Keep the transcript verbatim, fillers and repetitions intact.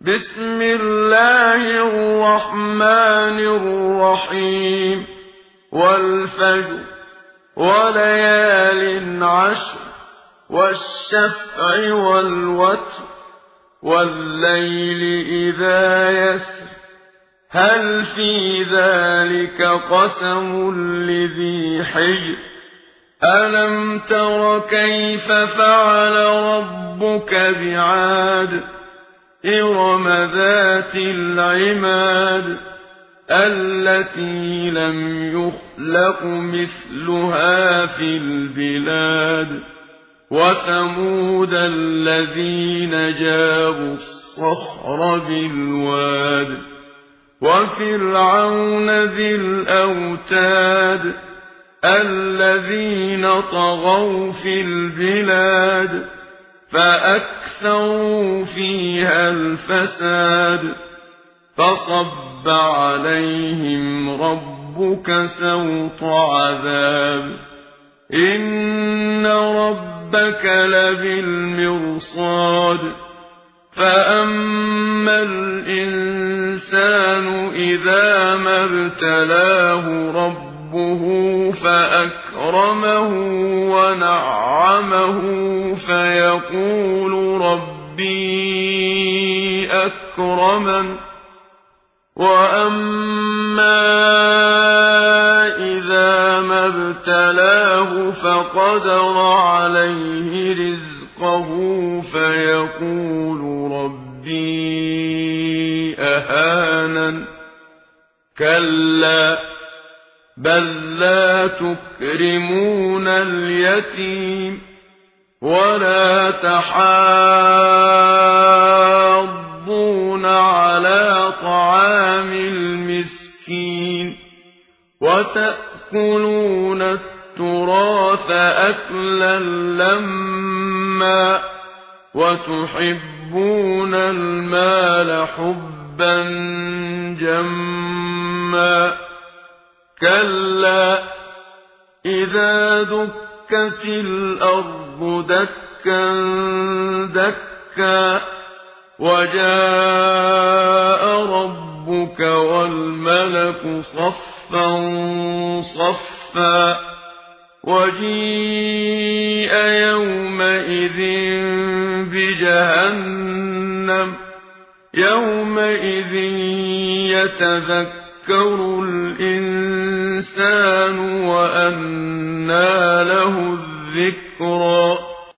بسم الله الرحمن الرحيم والفجر وليال عشر والشفع والوتر والليل إذا يسر هل في ذلك قسم لذي حجر ألم تر كيف فعل ربك بعاد إرم ذات العماد التي لم يخلق مثلها في البلاد وثمود الذين جابوا الصخر بالواد وفرعون ذي الأوتاد الذين طغوا في البلاد فأكثروا فيها الفساد فصب عليهم ربك سوط عذاب إن ربك لبالمرصاد فأما الإنسان إذا ما ابتلاه ربه فأكرمه ونعمه فيقول ربي أكرمن وأما إذا ما ابتلاه فقدر عليه رزقه فيقول ربي أهانن كلا بل لا تكرمون اليتيم ولا تحاضون على طعام المسكين وتأكلون التراث أكلا لما وتحبون المال حبا جما كلا إذا دكت الأرض دكا دكا وجاء ربك والملك صفا صفا وجيء يومئذ بجهنم يومئذ يتذكر الإنسان وأنى له الذكرى